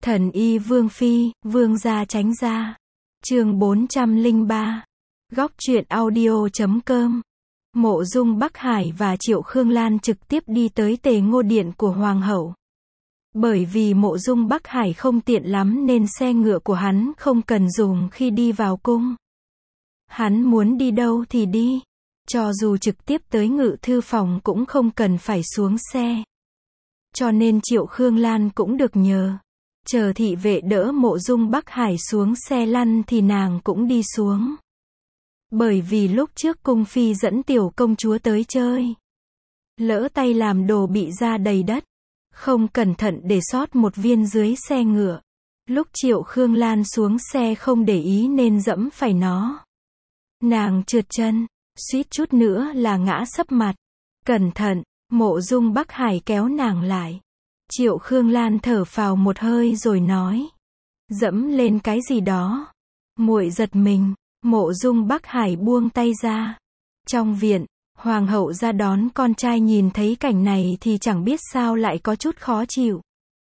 Thần y Vương Phi, Vương gia tránh gia. Chương 403. Góc truyện audio.com. Mộ Dung Bắc Hải và Triệu Khương Lan trực tiếp đi tới Tề Ngô Điện của Hoàng hậu. Bởi vì Mộ Dung Bắc Hải không tiện lắm nên xe ngựa của hắn không cần dùng khi đi vào cung. Hắn muốn đi đâu thì đi. Cho dù trực tiếp tới ngự thư phòng cũng không cần phải xuống xe. Cho nên Triệu Khương Lan cũng được nhờ. Chờ thị vệ đỡ Mộ Dung Bắc Hải xuống xe lăn thì nàng cũng đi xuống. Bởi vì lúc trước cung phi dẫn tiểu công chúa tới chơi. Lỡ tay làm đồ bị ra đầy đất. Không cẩn thận để sót một viên dưới xe ngựa. Lúc Triệu Khương Lan xuống xe không để ý nên dẫm phải nó. Nàng trượt chân, suýt chút nữa là ngã sấp mặt. Cẩn thận, Mộ Dung Bắc Hải kéo nàng lại. Triệu Khương Lan thở phào một hơi rồi nói. Dẫm lên cái gì đó. Muội giật mình, Mộ Dung Bắc Hải buông tay ra. Trong viện, Hoàng hậu ra đón con trai nhìn thấy cảnh này thì chẳng biết sao lại có chút khó chịu.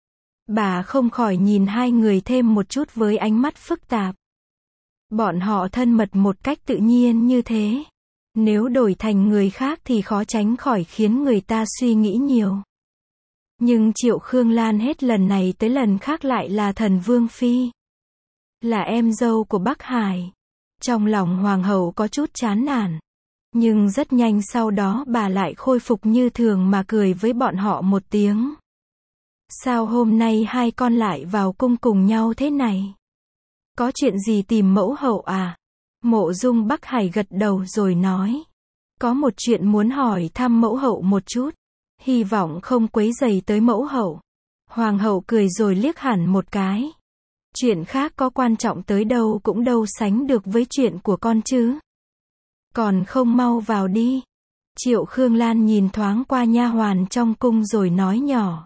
Bà không khỏi nhìn hai người thêm một chút với ánh mắt phức tạp. Bọn họ thân mật một cách tự nhiên như thế. Nếu đổi thành người khác thì khó tránh khỏi khiến người ta suy nghĩ nhiều. Nhưng Triệu Khương Lan hết lần này tới lần khác lại là thần Vương Phi. Là em dâu của Bắc Hải. Trong lòng Hoàng hậu có chút chán nản. Nhưng rất nhanh sau đó bà lại khôi phục như thường mà cười với bọn họ một tiếng. Sao hôm nay hai con lại vào cung cùng nhau thế này? Có chuyện gì tìm mẫu hậu à? Mộ Dung Bắc Hải gật đầu rồi nói. Có một chuyện muốn hỏi thăm mẫu hậu một chút. Hy vọng không quấy rầy tới mẫu hậu. Hoàng hậu cười rồi liếc hẳn một cái. Chuyện khác có quan trọng tới đâu cũng đâu sánh được với chuyện của con chứ. Còn không mau vào đi. Triệu Khương Lan nhìn thoáng qua nha hoàn trong cung rồi nói nhỏ.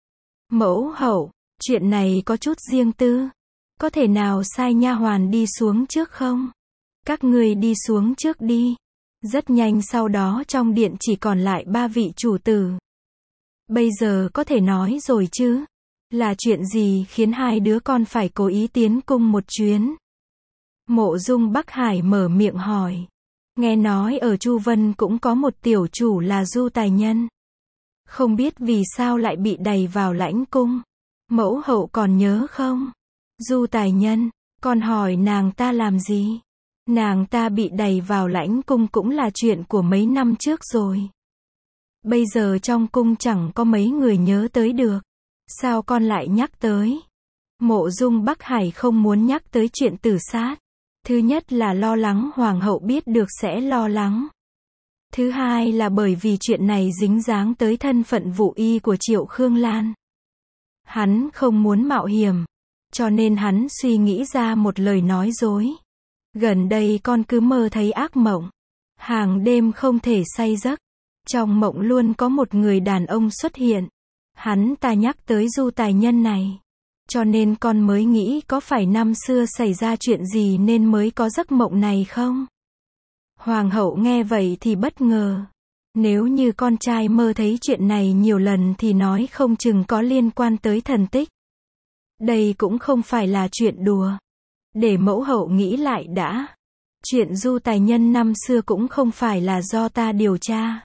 Mẫu hậu, chuyện này có chút riêng tư. Có thể nào sai nha hoàn đi xuống trước không? Các người đi xuống trước đi. Rất nhanh sau đó trong điện chỉ còn lại 3 vị chủ tử. Bây giờ có thể nói rồi chứ? Là chuyện gì khiến hai đứa con phải cố ý tiến cung một chuyến? Mộ Dung Bắc Hải mở miệng hỏi. Nghe nói ở Chu Vân cũng có một tiểu chủ là Du Tài Nhân. Không biết vì sao lại bị đày vào lãnh cung. Mẫu hậu còn nhớ không? Du Tài Nhân, con hỏi nàng ta làm gì? Nàng ta bị đày vào lãnh cung cũng là chuyện của mấy năm trước rồi. Bây giờ trong cung chẳng có mấy người nhớ tới được. Sao con lại nhắc tới? Mộ Dung Bắc Hải không muốn nhắc tới chuyện tử sát. Thứ nhất là lo lắng Hoàng hậu biết được sẽ lo lắng. Thứ hai là bởi vì chuyện này dính dáng tới thân phận vụ y của Triệu Khương Lan. Hắn không muốn mạo hiểm. Cho nên hắn suy nghĩ ra một lời nói dối. Gần đây con cứ mơ thấy ác mộng. Hàng đêm không thể say giấc. Trong mộng luôn có một người đàn ông xuất hiện. Hắn ta nhắc tới Du Tài Nhân này. Cho nên con mới nghĩ có phải năm xưa xảy ra chuyện gì nên mới có giấc mộng này không? Hoàng hậu nghe vậy thì bất ngờ. Nếu như con trai mơ thấy chuyện này nhiều lần thì nói không chừng có liên quan tới thần tích. Đây cũng không phải là chuyện đùa. Để mẫu hậu nghĩ lại đã. Chuyện Du Tài Nhân năm xưa cũng không phải là do ta điều tra.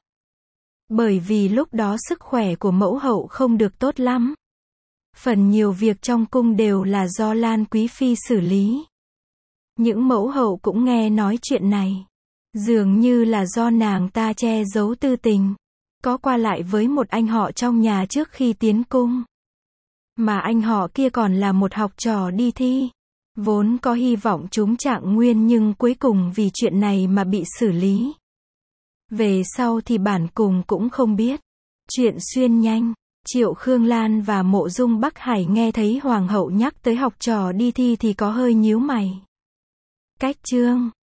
Bởi vì lúc đó sức khỏe của mẫu hậu không được tốt lắm. Phần nhiều việc trong cung đều là do Lan Quý Phi xử lý. Những mẫu hậu cũng nghe nói chuyện này. Dường như là do nàng ta che giấu tư tình. Có qua lại với một anh họ trong nhà trước khi tiến cung. Mà anh họ kia còn là một học trò đi thi. Vốn có hy vọng trúng trạng nguyên nhưng cuối cùng vì chuyện này mà bị xử lý. Về sau thì bản cùng cũng không biết. Chuyện xuyên nhanh. Triệu Khương Lan và Mộ Dung Bắc Hải nghe thấy Hoàng hậu nhắc tới học trò đi thi thì có hơi nhíu mày. Cách chương